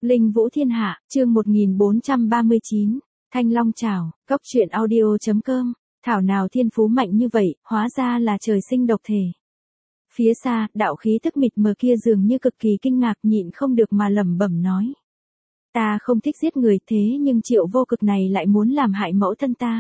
Linh Vũ Thiên Hạ, chương 1439, Thanh Long chào, cốc truyện audio.com, thảo nào thiên phú mạnh như vậy, hóa ra là trời sinh độc thể. Phía xa, đạo khí tức mịt mờ kia dường như cực kỳ kinh ngạc nhịn không được mà lẩm bẩm nói. Ta không thích giết người thế nhưng Triệu Vô Cực này lại muốn làm hại mẫu thân ta.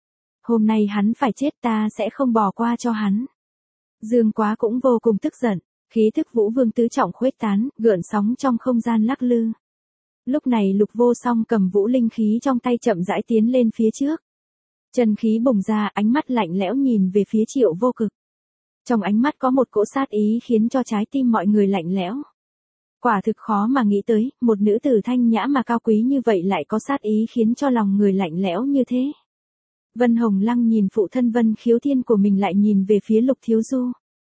Hôm nay hắn phải chết ta sẽ không bỏ qua cho hắn. Dương Quá cũng vô cùng tức giận, khí tức Vũ Vương tứ trọng khuếch tán, gợn sóng trong không gian lắc lư. Lúc này Lục Vô Song cầm vũ linh khí trong tay chậm rãi tiến lên phía trước. Chân khí bùng ra, ánh mắt lạnh lẽo nhìn về phía Triệu Vô Cực. Trong ánh mắt có một cỗ sát ý khiến cho trái tim mọi người lạnh lẽo. Quả thực khó mà nghĩ tới, một nữ tử thanh nhã mà cao quý như vậy lại có sát ý khiến cho lòng người lạnh lẽo như thế. Vân Hồng Lăng nhìn phụ thân Vân Khiếu Thiên của mình lại nhìn về phía Lục Thiếu Du.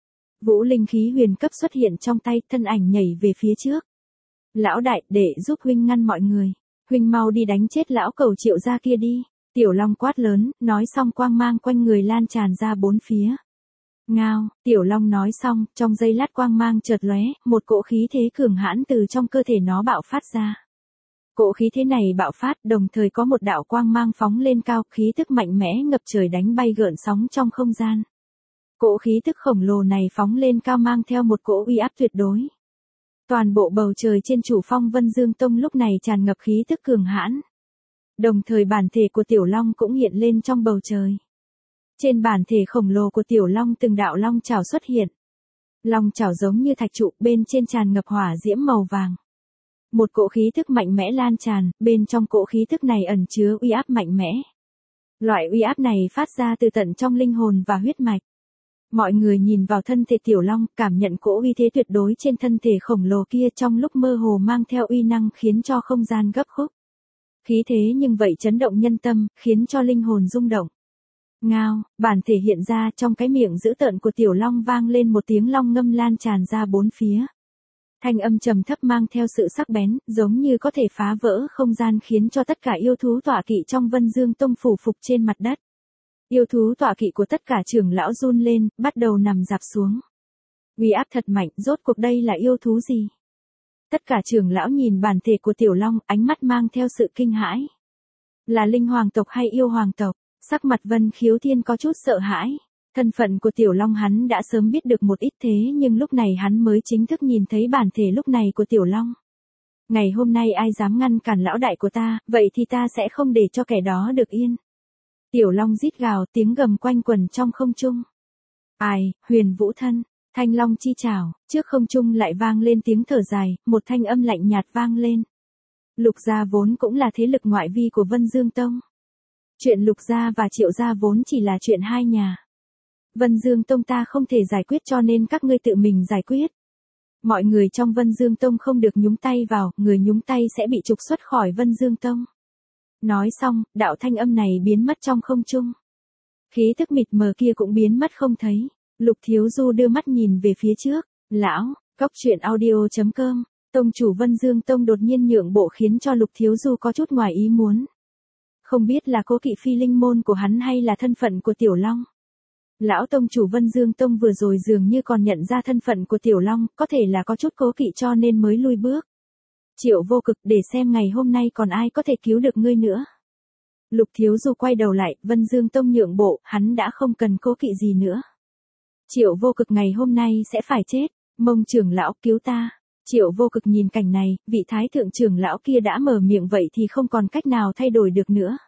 Vũ linh khí huyền cấp xuất hiện trong tay, thân ảnh nhảy về phía trước. Lão đại, để giúp huynh ngăn mọi người. Huynh mau đi đánh chết lão cẩu Triệu gia kia đi. Tiểu Long quát lớn, nói xong quang mang quanh người lan tràn ra bốn phía. Ngao, Tiểu Long nói xong, trong giây lát quang mang chợt lóe, một cỗ khí thế cường hãn từ trong cơ thể nó bạo phát ra. Cỗ khí thế này bạo phát, đồng thời có một đạo quang mang phóng lên cao, khí tức mạnh mẽ ngập trời đánh bay gợn sóng trong không gian. Cỗ khí tức khổng lồ này phóng lên cao mang theo một cỗ uy áp tuyệt đối. Toàn bộ bầu trời trên chủ phong Vân Dương Tông lúc này tràn ngập khí tức cường hãn. Đồng thời bản thể của Tiểu Long cũng hiện lên trong bầu trời. Trên bản thể khổng lồ của Tiểu Long từng đạo long chảo xuất hiện. Long chảo giống như thạch trụ, bên trên tràn ngập hỏa diễm màu vàng. Một cỗ khí tức mạnh mẽ lan tràn, bên trong cỗ khí tức này ẩn chứa uy áp mạnh mẽ. Loại uy áp này phát ra từ tận trong linh hồn và huyết mạch. Mọi người nhìn vào thân thể Tiểu Long, cảm nhận cỗ uy thế tuyệt đối trên thân thể khổng lồ kia trong lúc mơ hồ mang theo uy năng khiến cho không gian gấp khúc. Khí thế nhưng vậy chấn động nhân tâm, khiến cho linh hồn rung động. Ngao, bản thể hiện ra trong cái miệng dữ tợn của Tiểu Long vang lên một tiếng long ngâm lan tràn ra bốn phía. Thanh âm trầm thấp mang theo sự sắc bén, giống như có thể phá vỡ không gian khiến cho tất cả yêu thú tọa kỵ trong Vân Dương Tông phủ phục trên mặt đất. Yêu thú tọa kỵ của tất cả trưởng lão run lên, bắt đầu nằm rạp xuống. Uy áp thật mạnh, rốt cuộc đây là yêu thú gì? Tất cả trưởng lão nhìn bản thể của Tiểu Long, ánh mắt mang theo sự kinh hãi. Là linh hoàng tộc hay yêu hoàng tộc? Sắc mặt Vân Khiếu Thiên có chút sợ hãi. Thân phận của Tiểu Long hắn đã sớm biết được một ít thế nhưng lúc này hắn mới chính thức nhìn thấy bản thể lúc này của Tiểu Long. Ngày hôm nay ai dám ngăn cản lão đại của ta, vậy thì ta sẽ không để cho kẻ đó được yên. Tiểu Long rít gào, tiếng gầm quanh quẩn trong không trung. Ai, Huyền Vũ thân, Thanh Long chi chào, trước không trung lại vang lên tiếng thở dài, một thanh âm lạnh nhạt vang lên. Lục gia vốn cũng là thế lực ngoại vi của Vân Dương Tông. Chuyện Lục gia và Triệu gia vốn chỉ là chuyện hai nhà. Vân Dương Tông ta không thể giải quyết cho nên các ngươi tự mình giải quyết. Mọi người trong Vân Dương Tông không được nhúng tay vào, người nhúng tay sẽ bị trục xuất khỏi Vân Dương Tông. Nói xong, đạo thanh âm này biến mất trong không trung. Khí tức mịt mờ kia cũng biến mất không thấy. Lục Thiếu Du đưa mắt nhìn về phía trước. Lão, cốc truyện audio.com, tông chủ Vân Dương Tông đột nhiên nhượng bộ khiến cho Lục Thiếu Du có chút ngoài ý muốn. Không biết là cố kỵ phi linh môn của hắn hay là thân phận của Tiểu Long. Lão tông chủ Vân Dương Tông vừa rồi dường như còn nhận ra thân phận của Tiểu Long, có thể là có chút cố kỵ cho nên mới lui bước. Triệu Vô Cực, để xem ngày hôm nay còn ai có thể cứu được ngươi nữa. Lục Thiếu Du quay đầu lại, Vân Dương Tông nhượng bộ, hắn đã không cần cố kỵ gì nữa. Triệu Vô Cực ngày hôm nay sẽ phải chết, Mông trưởng lão cứu ta. Triệu Vô Cực nhìn cảnh này, vị thái thượng trưởng lão kia đã mở miệng vậy thì không còn cách nào thay đổi được nữa.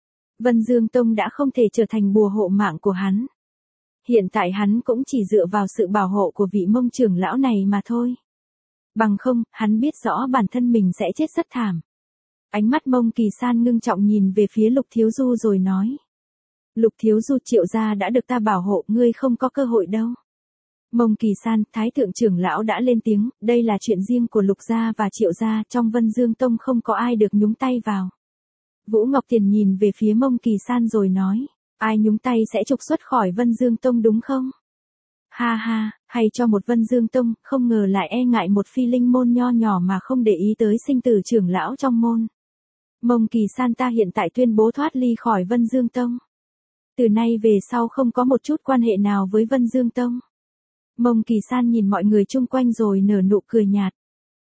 Vân Dương Tông đã không thể trở thành bùa hộ mạng của hắn. Hiện tại hắn cũng chỉ dựa vào sự bảo hộ của vị Mông trưởng lão này mà thôi. Bằng không, hắn biết rõ bản thân mình sẽ chết rất thảm. Ánh mắt Mông Kỳ San ngưng trọng nhìn về phía Lục Thiếu Du rồi nói. Lục Thiếu Du, Triệu gia đã được ta bảo hộ, ngươi không có cơ hội đâu. Mông Kỳ San, Thái thượng trưởng lão đã lên tiếng, đây là chuyện riêng của Lục gia và Triệu gia, trong Vân Dương Tông không có ai được nhúng tay vào. Vũ Ngọc Tiền nhìn về phía Mông Kỳ San rồi nói, ai nhúng tay sẽ trục xuất khỏi Vân Dương Tông đúng không? Ha ha, hay cho một Vân Dương Tông, không ngờ lại e ngại một phi linh môn nho nhỏ mà không để ý tới sinh tử trưởng lão trong môn. Mông Kỳ San, ta hiện tại tuyên bố thoát ly khỏi Vân Dương Tông. Từ nay về sau không có một chút quan hệ nào với Vân Dương Tông. Mông Kỳ San nhìn mọi người chung quanh rồi nở nụ cười nhạt.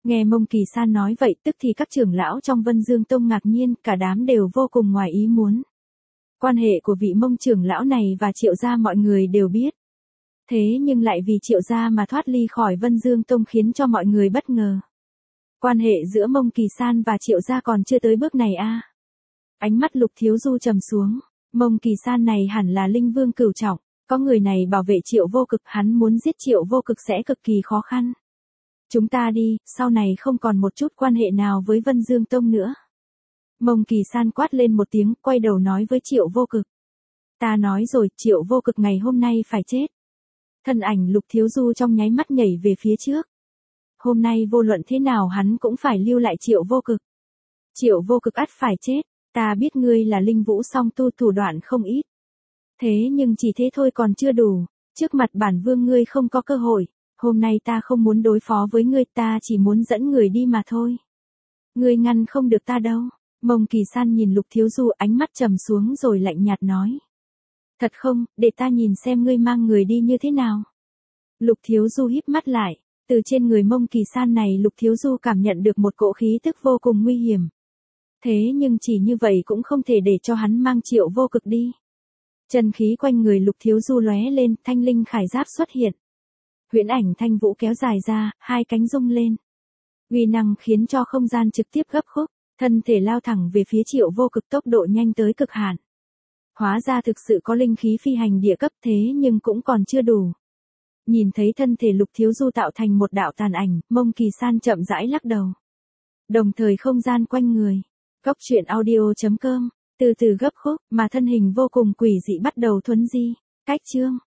Nghe Mông Kỳ San nói vậy tức thì các trưởng lão trong Vân Dương Tông ngạc nhiên, cả đám đều vô cùng ngoài ý muốn. Quan hệ của vị Mông trưởng lão này và Triệu gia mọi người đều biết. Thế nhưng lại vì Triệu gia mà thoát ly khỏi Vân Dương Tông khiến cho mọi người bất ngờ. Quan hệ giữa Mông Kỳ San và Triệu gia còn chưa tới bước này a. Ánh mắt Lục Thiếu Du trầm xuống, Mông Kỳ San này hẳn là linh vương cửu trọng, có người này bảo vệ Triệu Vô Cực, hắn muốn giết Triệu Vô Cực sẽ cực kỳ khó khăn. Chúng ta đi, sau này không còn một chút quan hệ nào với Vân Dương Tông nữa. Mông Kỳ San quát lên một tiếng, quay đầu nói với Triệu Vô Cực. Ta nói rồi, Triệu Vô Cực ngày hôm nay phải chết. Thân ảnh Lục Thiếu Du trong nháy mắt nhảy về phía trước. Hôm nay vô luận thế nào hắn cũng phải lưu lại Triệu Vô Cực. Triệu Vô Cực ắt phải chết, ta biết ngươi là linh vũ song tu, thủ đoạn không ít. Thế nhưng chỉ thế thôi còn chưa đủ, trước mặt bản vương ngươi không có cơ hội, hôm nay ta không muốn đối phó với ngươi, ta chỉ muốn dẫn người đi mà thôi. Ngươi ngăn không được ta đâu. Mông Kỳ San nhìn Lục Thiếu Du, ánh mắt trầm xuống rồi lạnh nhạt nói. Thật không, để ta nhìn xem ngươi mang người đi như thế nào. Lục Thiếu Du híp mắt lại, từ trên người Mông Kỳ San này Lục Thiếu Du cảm nhận được một cỗ khí tức vô cùng nguy hiểm. Thế nhưng chỉ như vậy cũng không thể để cho hắn mang Triệu Vô Cực đi. Chân khí quanh người Lục Thiếu Du lóe lên, thanh linh khải giáp xuất hiện. Huyễn ảnh thanh vũ kéo dài ra, hai cánh rung lên. Uy năng khiến cho không gian trực tiếp gấp khúc, thân thể lao thẳng về phía Triệu Vô Cực, tốc độ nhanh tới cực hạn. Hóa ra thực sự có linh khí phi hành địa cấp, thế nhưng cũng còn chưa đủ. Nhìn thấy thân thể Lục Thiếu Du tạo thành một đạo tàn ảnh, Mông Kỳ San chậm rãi lắc đầu. Đồng thời không gian quanh người. Cốc truyện audio.com, từ từ gấp khúc, mà thân hình vô cùng quỷ dị bắt đầu thuấn di. Cách chương.